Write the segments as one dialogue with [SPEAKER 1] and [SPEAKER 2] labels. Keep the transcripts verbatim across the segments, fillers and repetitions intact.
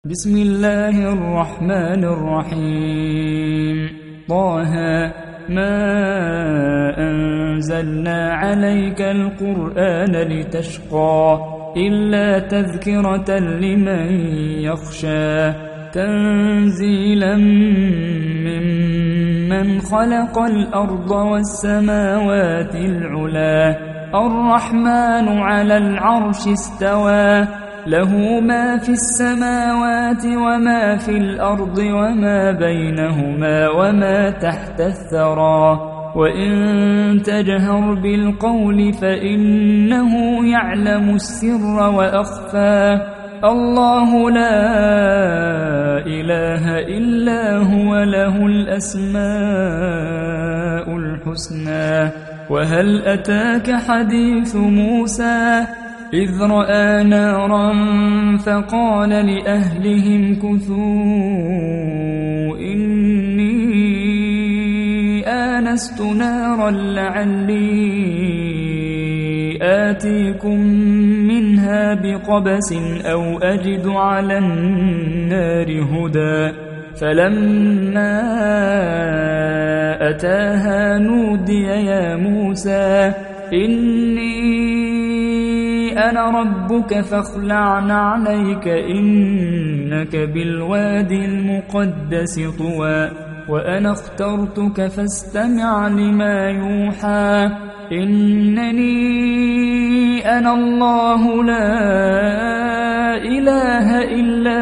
[SPEAKER 1] بسم الله الرحمن الرحيم. طه ما أنزلنا عليك القرآن لتشقى إلا تذكرة لمن يخشى تنزيلا ممن خلق الأرض والسماوات العلا الرحمن على العرش استوى له ما في السماوات وما في الأرض وما بينهما وما تحت الثرى وإن تجهر بالقول فإنه يعلم السر وأخفى الله لا إله إلا هو له الأسماء الحسنى. وهل أتاك حديث موسى إذ رأى نارا فقال لأهلهم كثوا إني آنست نارا لعلي آتيكم منها بقبس أو أجد على النار هدى فلما أتاها نودي يا موسى إني أنا ربك فاخلع عليك إنك بالوادي المقدس طوى وأنا اخترتك فاستمع لما يوحى إنني أنا الله لا إله إلا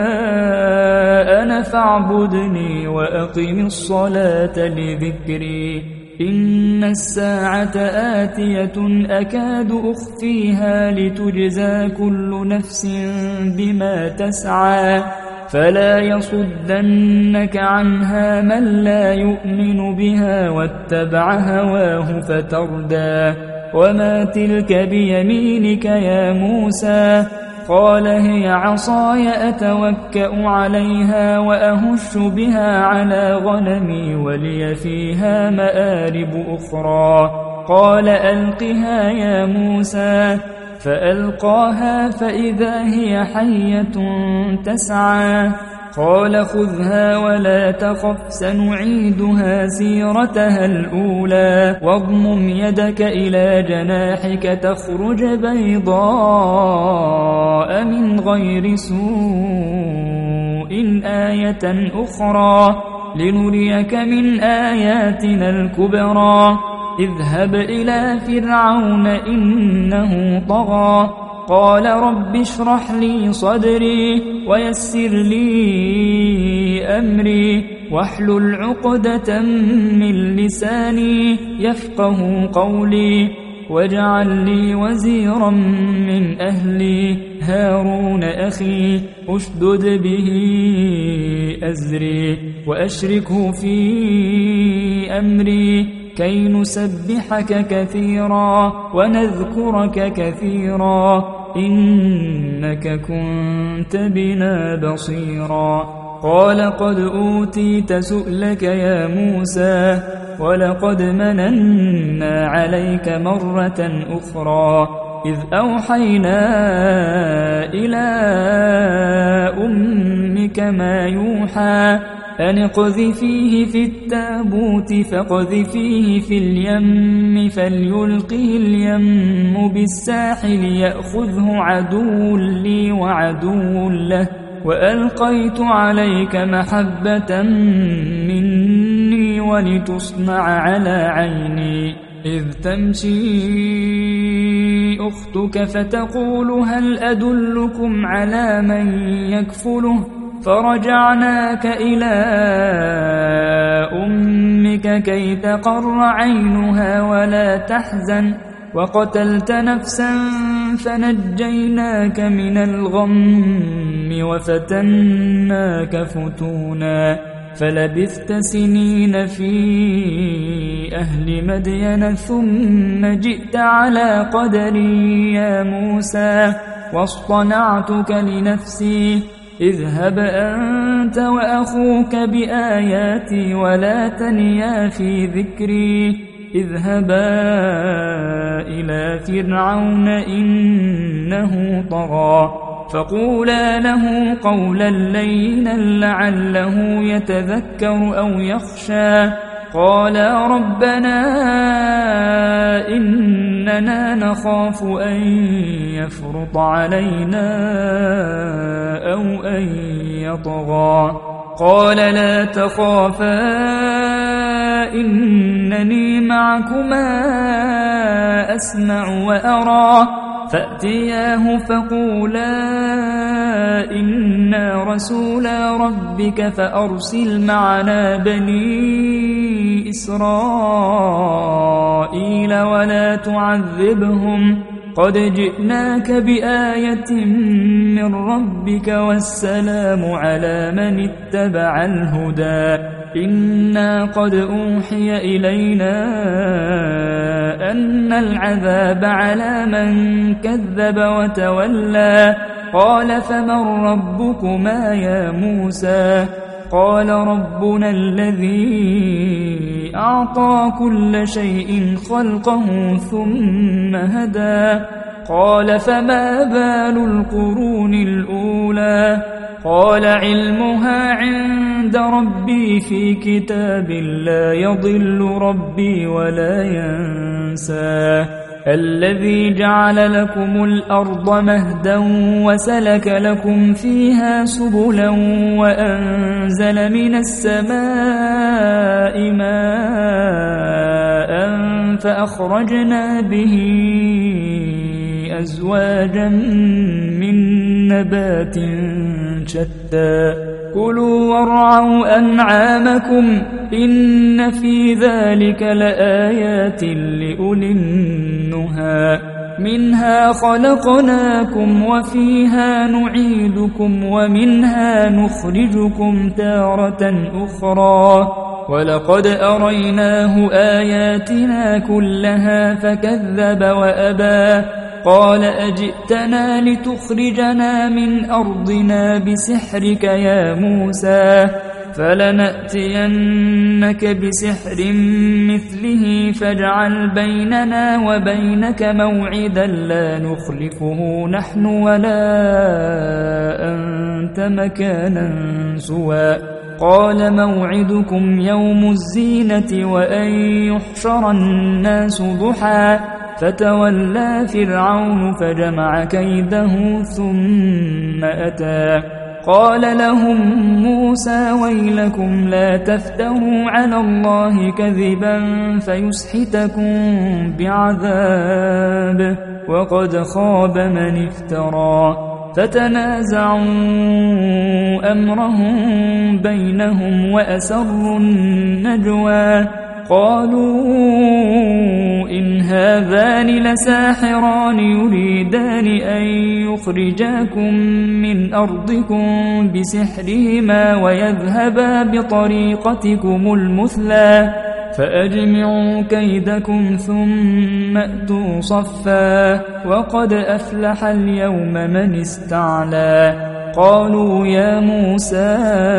[SPEAKER 1] أنا فاعبدني وأقم الصلاة لذكري إن الساعة آتية أكاد أخفيها لتجزى كل نفس بما تسعى فلا يصدنك عنها من لا يؤمن بها واتبع هواه فتردى وما تلك بيمينك يا موسى قال هي عصاي أتوكأ عليها وأهش بها على غنمي ولي فيها مآرب أخرى قال ألقها يا موسى فألقاها فإذا هي حية تسعى قال خذها ولا تخف سنعيدها سيرتها الأولى واضمم يدك إلى جناحك تخرج بيضاء من غير سوء آية أخرى لنريك من آياتنا الكبرى اذهب إلى فرعون إنه طغى قال رب اشرح لي صدري ويسر لي أمري واحلل عقدة من لساني يفقه قولي واجعل لي وزيرا من أهلي هارون أخي أشدد به أزري وأشركه في أمري كي نسبحك كثيرا ونذكرك كثيرا إنك كنت بنا بصيرا قال قد أوتيت سؤلك يا موسى ولقد مننا عليك مرة أخرى إذ أوحينا إلى أمك ما يوحى أن اقذفيه في التابوت فاقذفيه في اليم فليلقه اليم بالساحل يأخذه عدو لي وعدو له وألقيت عليك محبة مني ولتصنع على عيني إذ تمشي أختك فتقول هل أدلكم على من يكفله فرجعناك إلى أمك كي تقر عينها ولا تحزن وقتلت نفسا فنجيناك من الغم وفتناك فتونا فلبثت سنين في أهل مدين ثم جئت على قدري يا موسى واصطنعتك لنفسي اذهب أنت وأخوك بآياتي ولا تنيا في ذكري اذهبا إلى فرعون إنه طغى فقولا له قولا لينا لعله يتذكر أو يخشى. قالا ربنا إننا نخاف أن يفرط علينا أو أن يطغى. قال لا تخافا إنني معكما أسمع وأرى. فأتياه فقولا إنا رسولا ربك فأرسل معنا بني إسرائيل ولا تعذبهم قد جئناك بآية من ربك والسلام على من اتبع الهدى. إنا قد أوحي إلينا أن العذاب على من كذب وتولى. قال فمن ربكما يا موسى؟ قال ربنا الذي أعطى كل شيء خلقه ثم هدى. قال فما بال القرون الأولى؟ قال علمها عند ربي في كتاب لا يضل ربي ولا ينسى. الذي جعل لكم الأرض مهدا وسلك لكم فيها سبلا وأنزل من السماء ماء فأخرجنا به أزواجا من نبات شتى. كلوا وارعوا أنعامكم إن في ذلك لآيات لأولي النهى. منها خلقناكم وفيها نعيدكم ومنها نخرجكم تارة أخرى. ولقد أريناه آياتنا كلها فكذب وأبى. قال أجئتنا لتخرجنا من أرضنا بسحرك يا موسى؟ فلنأتينك بسحر مثله فاجعل بيننا وبينك موعدا لا نخلفه نحن ولا أنت مكانا سوى. قال موعدكم يوم الزينة وأن يحشر الناس ضحى. فتولى فرعون فجمع كيده ثم أتى. قال لهم موسى ويلكم لا تفتروا على الله كذبا فيسحتكم بعذاب وقد خاب من افترى. فتنازعوا أمرهم بينهم وأسروا النجوى. قالوا إن هذان لساحران يريدان أن يخرجاكم من أرضكم بسحرهما ويذهبا بطريقتكم المثلى. فأجمعوا كيدكم ثم أتوا صفا وقد أفلح اليوم من استعلى. قالوا يا موسى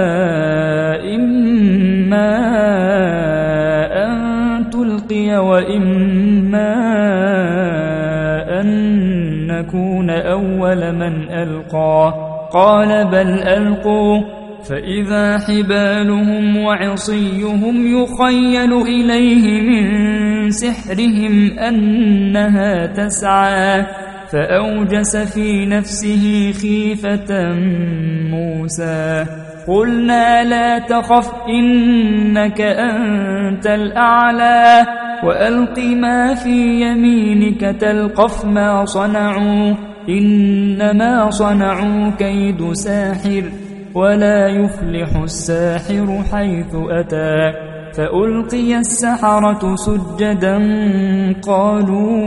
[SPEAKER 1] إما أن تلقي وإما أن نكون أول من ألقى. قال بل ألقوا. فإذا حبالهم وعصيهم يخيل إليه من سحرهم أنها تسعى. فأوجس في نفسه خيفة موسى. قلنا لا تخف إنك أنت الأعلى وألق ما في يمينك تلقف ما صنعوا إنما صنعوا كيد ساحر ولا يفلح الساحر حيث أتى. فألقي السحرة سجدا قالوا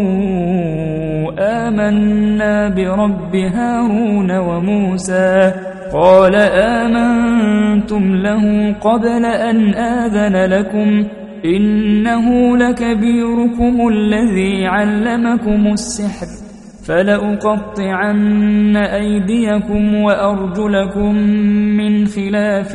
[SPEAKER 1] آمنا برب هارون وموسى. قال آمنتم له قبل أن آذن لكم إنه لكبيركم الذي علمكم السحر فلأقطعن أيديكم وأرجلكم من خلاف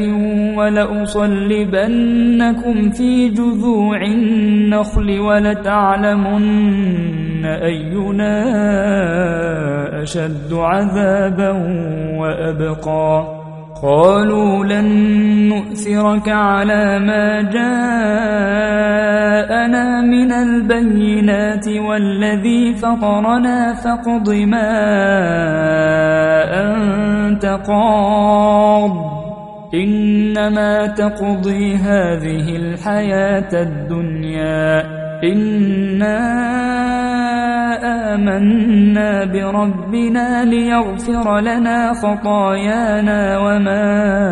[SPEAKER 1] ولأصلبنكم في جذوع النخل ولتعلمن أينا أشد عذابا وأبقى. قالوا لن نؤثرك على ما جاءنا من البينات والذي فطرنا فاقض ما أنت قاض إنما تقضي هذه الحياة الدنيا إنا آمنا بربنا ليغفر لنا خطايانا وما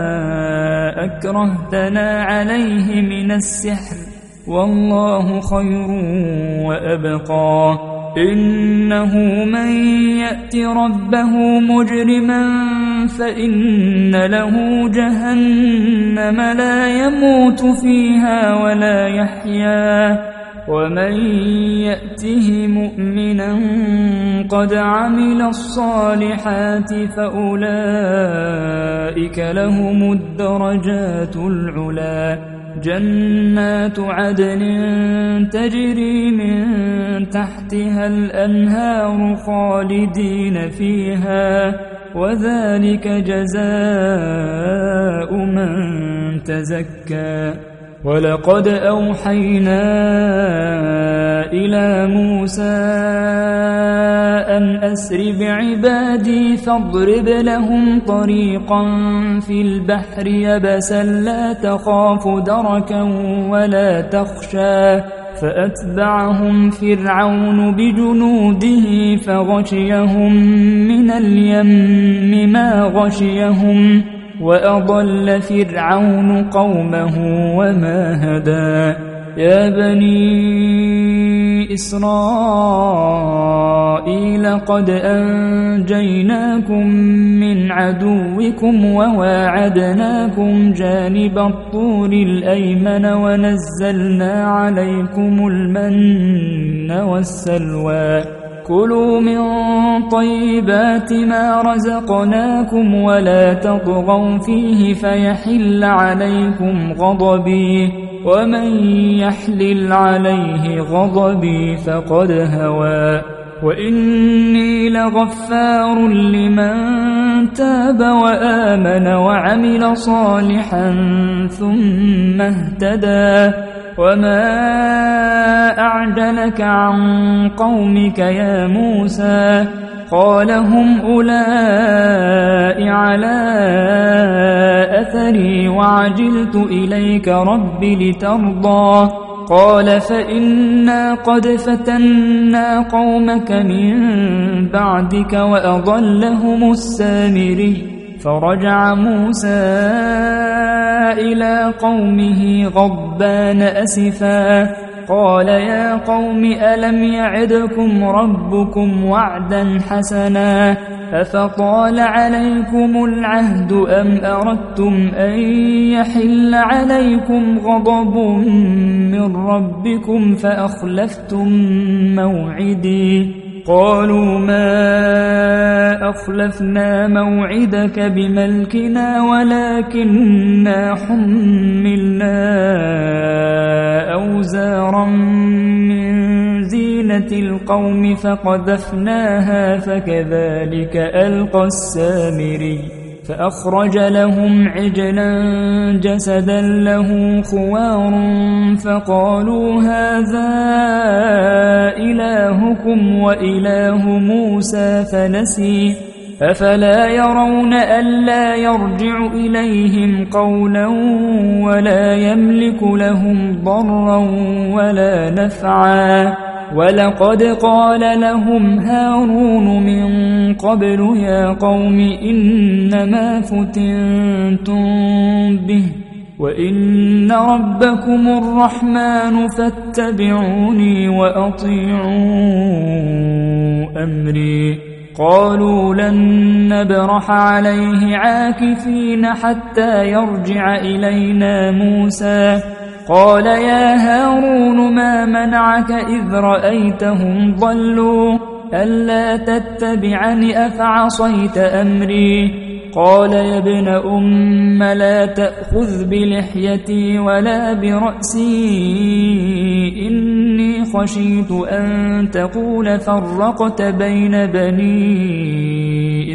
[SPEAKER 1] أكرهتنا عليه من السحر والله خير وأبقى. إنه من يأت ربه مجرما فإن له جهنم لا يموت فيها ولا يحيا ومن يأته مؤمنا قد عمل الصالحات فأولئك لهم الدرجات العلا جنات عدن تجري من تحتها الأنهار خالدين فيها وذلك جزاء من تزكى. ولقد أوحينا إلى موسى أن أسر بعبادي فاضرب لهم طريقا في البحر يبسا لا تخاف دركا ولا تخشى فأتبعهم فرعون بجنوده فغشيهم من اليم ما غشيهم وأضل فرعون قومه وما هدى. يا بني إسرائيل قد أنجيناكم من عدوكم وواعدناكم جانب الطور الأيمن ونزلنا عليكم المن والسلوى كلوا من طيبات ما رزقناكم ولا تطغوا فيه فيحل عليكم غضبي ومن يحلل عليه غضبي فقد هوى. وإني لغفار لمن تاب وآمن وعمل صالحا ثم اهتدى. وما أعجلك عن قومك يا موسى قال هم أولئك على أثري وعجلت إليك رب لترضى. قال فإنا قد فتنا قومك من بعدك وأضلهم السامري. فرجع موسى إلى قومه غضبان أسفا قال يا قوم ألم يعدكم ربكم وعدا حسنا أفطال عليكم العهد أم أردتم أن يحل عليكم غضب من ربكم فأخلفتم موعدي. قالوا ما أخلفنا موعدك بملكنا ولكننا حملنا أوزارا من زينة القوم فقذفناها فكذلك ألقى السامري. فأخرج لهم عجلا جسدا له خوار فقالوا هذا إلهكم وإله موسى فنسي. أفلا يرون ألا يرجع إليهم قولا ولا يملك لهم ضرا ولا نفعا. ولقد قال لهم هارون من قبل يا قوم إنما فتنتم به وإن ربكم الرحمن فاتبعوني وأطيعوا أمري. قالوا لن نبرح عليه عاكفين حتى يرجع إلينا موسى. قال يا هارون ما منعك إذ رأيتهم ضلوا ألا تتبعني أفعصيت أمري قال يا ابن أم لا تأخذ بلحيتي ولا برأسي إني خشيت أن تقول فرقت بين بني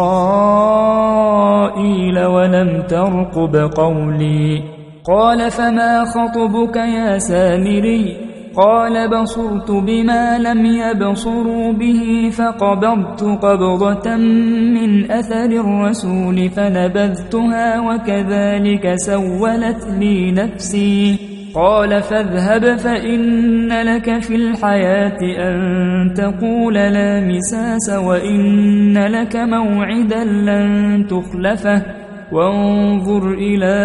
[SPEAKER 1] إسرائيل ولم ترقب قولي قال فما خطبك يا سامري قال بصرت بما لم يبصروا به فقبضت قبضة من أثر الرسول فنبذتها وكذلك سولت لي نفسي قال فاذهب فإن لك في الحياة أن تقول لا مساس وإن لك موعدا لن تخلفه وانظر إلى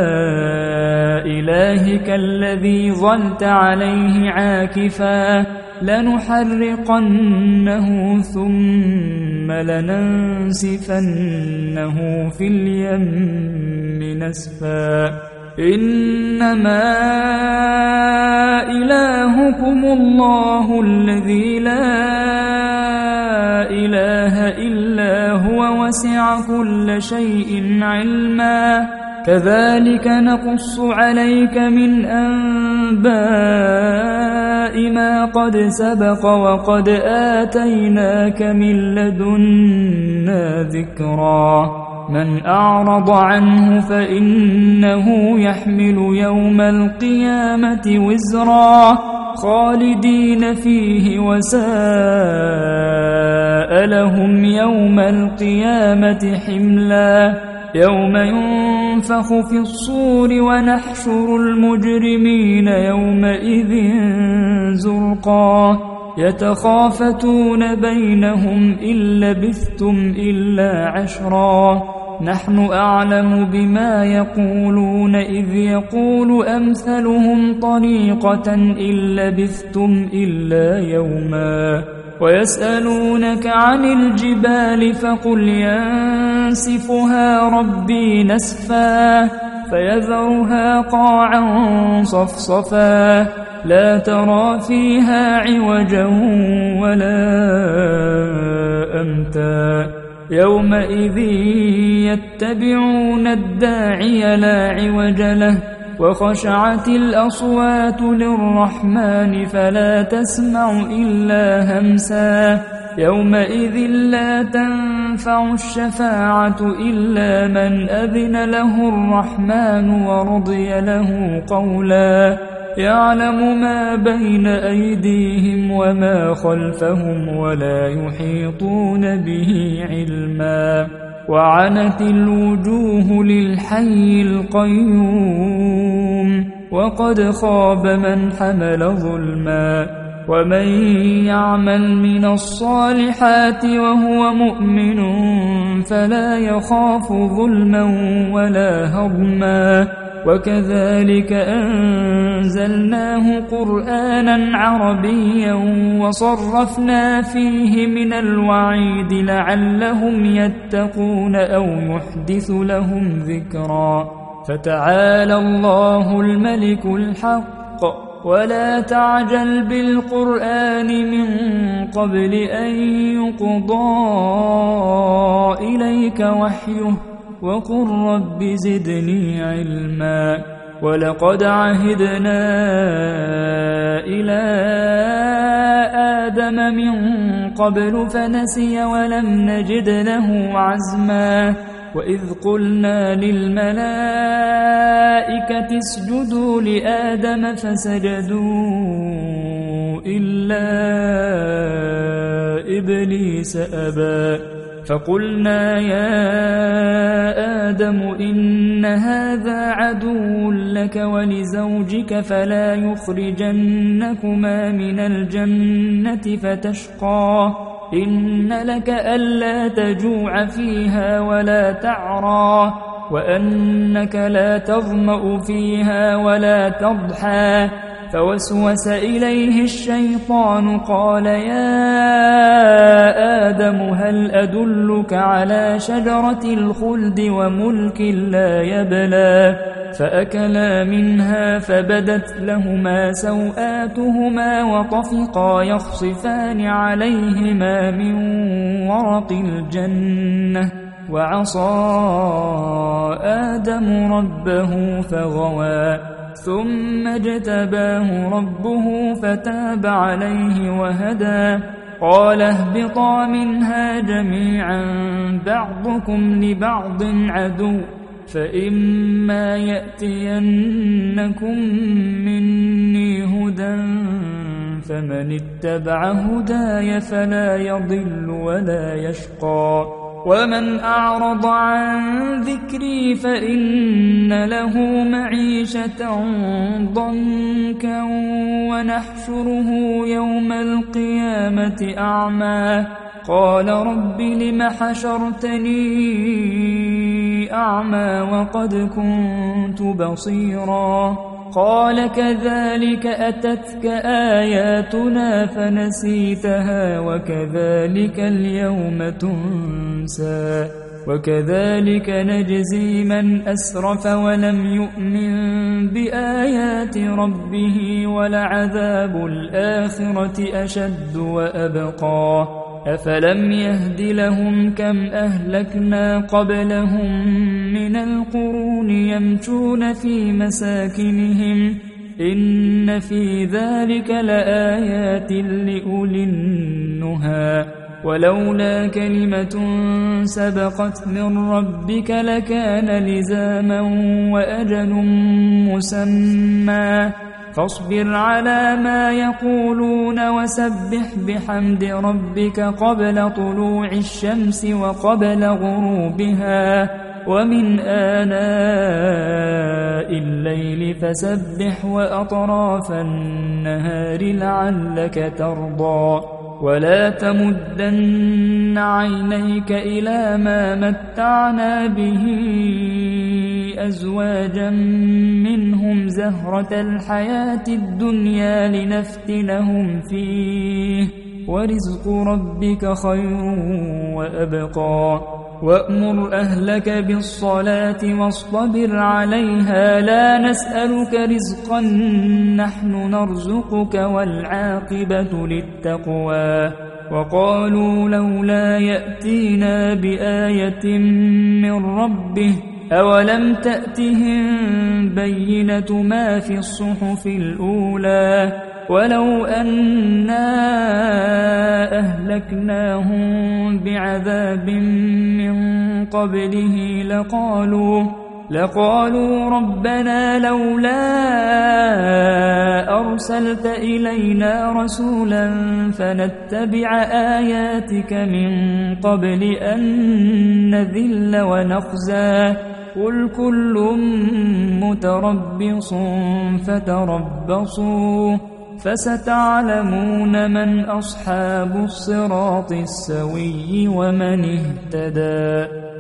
[SPEAKER 1] إلهك الذي ظلت عليه عاكفا لنحرقنه ثم لننسفنه في اليم نسفا إنما إلهكم الله الذي لا إله إلا هو وسع كل شيء علما كذلك نقص عليك من أنباء ما قد سبق وقد آتيناك من لدنا ذكرا من أعرض عنه فإنه يحمل يوم القيامة وزرا خالدين فيه وساء لهم يوم القيامة حملا يوم ينفخ في الصور ونحشر المجرمين يومئذ زرقا يتخافتون بينهم إن لبثتم إلا عشرا نحن أعلم بما يقولون إذ يقول أمثلهم طريقة إن لبثتم إلا يوما ويسألونك عن الجبال فقل ينسفها ربي نسفا فيذرها قاعا صفصفا لا ترى فيها عوجا ولا أمتا يومئذ يتبعون الداعي لا عوج له وخشعت الأصوات للرحمن فلا تسمع إلا همسا يومئذ لا تنفع الشفاعة إلا من أذن له الرحمن ورضي له قولا يعلم ما بين أيديهم وما خلفهم ولا يحيطون به علما وعنت الوجوه للحي القيوم وقد خاب من حمل ظلما ومن يعمل من الصالحات وهو مؤمن فلا يخاف ظلما ولا هضما وكذلك أنزلناه قرآنا عربيا وصرفنا فيه من الوعيد لعلهم يتقون أو يحدث لهم ذكرا فتعالى الله الملك الحق ولا تعجل بالقرآن من قبل أن يقضى إليك وحيه وقل رب زدني علما ولقد عهدنا إلى آدم من قبل فنسي ولم نجد له عزما وإذ قلنا للملائكة اسجدوا لآدم فسجدوا إلا إبليس أبى فقلنا يا آدم إن هذا عدو لك ولزوجك فلا يخرجنكما من الجنة فتشقى إن لك ألا تجوع فيها ولا تعرى وأنك لا تظمأ فيها ولا تضحى فوسوس إليه الشيطان قال يا آدم هل أدلك على شجرة الخلد وملك لا يبلى فأكلا منها فبدت لهما سوآتهما وطفقا يخصفان عليهما من ورق الجنة وعصى آدم ربه فغوى ثم اجتباه ربه فتاب عليه وهدى قال اهبطا منها جميعا بعضكم لبعض عدو فإما يأتينكم مني هدى فمن اتبع هداي فلا يضل ولا يشقى ومن أعرض عن ذكري فإن له معيشة ضنكا ونحشره يوم القيامة أعمى قال رب لم حشرتني أعمى وقد كنت بصيرا قال كذلك أتتك آياتنا فنسيتها وكذلك اليوم تنسى وكذلك نجزي من أسرف ولم يؤمن بآيات ربه ولعذاب الآخرة أشد وأبقى أفلم يهد لهم كم أهلكنا قبلهم من القرون يمشون في مساكنهم إن في ذلك لآيات لأولي النهى ولولا كلمة سبقت من ربك لكان لزاما وأجل مسمى فاصبر على ما يقولون وسبح بحمد ربك قبل طلوع الشمس وقبل غروبها ومن آناء الليل فسبح وأطراف النهار لعلك ترضى ولا تمدن عينيك إلى ما متعنا به أزواجا منهم زهرة الحياة الدنيا لنفتنهم فيه ورزق ربك خير وأبقى وأمر أهلك بالصلاة واصطبر عليها لا نسألك رزقا نحن نرزقك والعاقبة للتقوى وقالوا لولا يأتينا بآية من ربه أولم تأتهم بينة ما في الصحف الأولى ولو أنا أهلكناهم بعذاب من قبله لقالوا لقالوا ربنا لولا أرسلت إلينا رسولا فنتبع آياتك من قبل أن نذل ونخزى قل كل متربص فتربصوا فستعلمون من أصحاب الصراط السوي ومن اهتدى.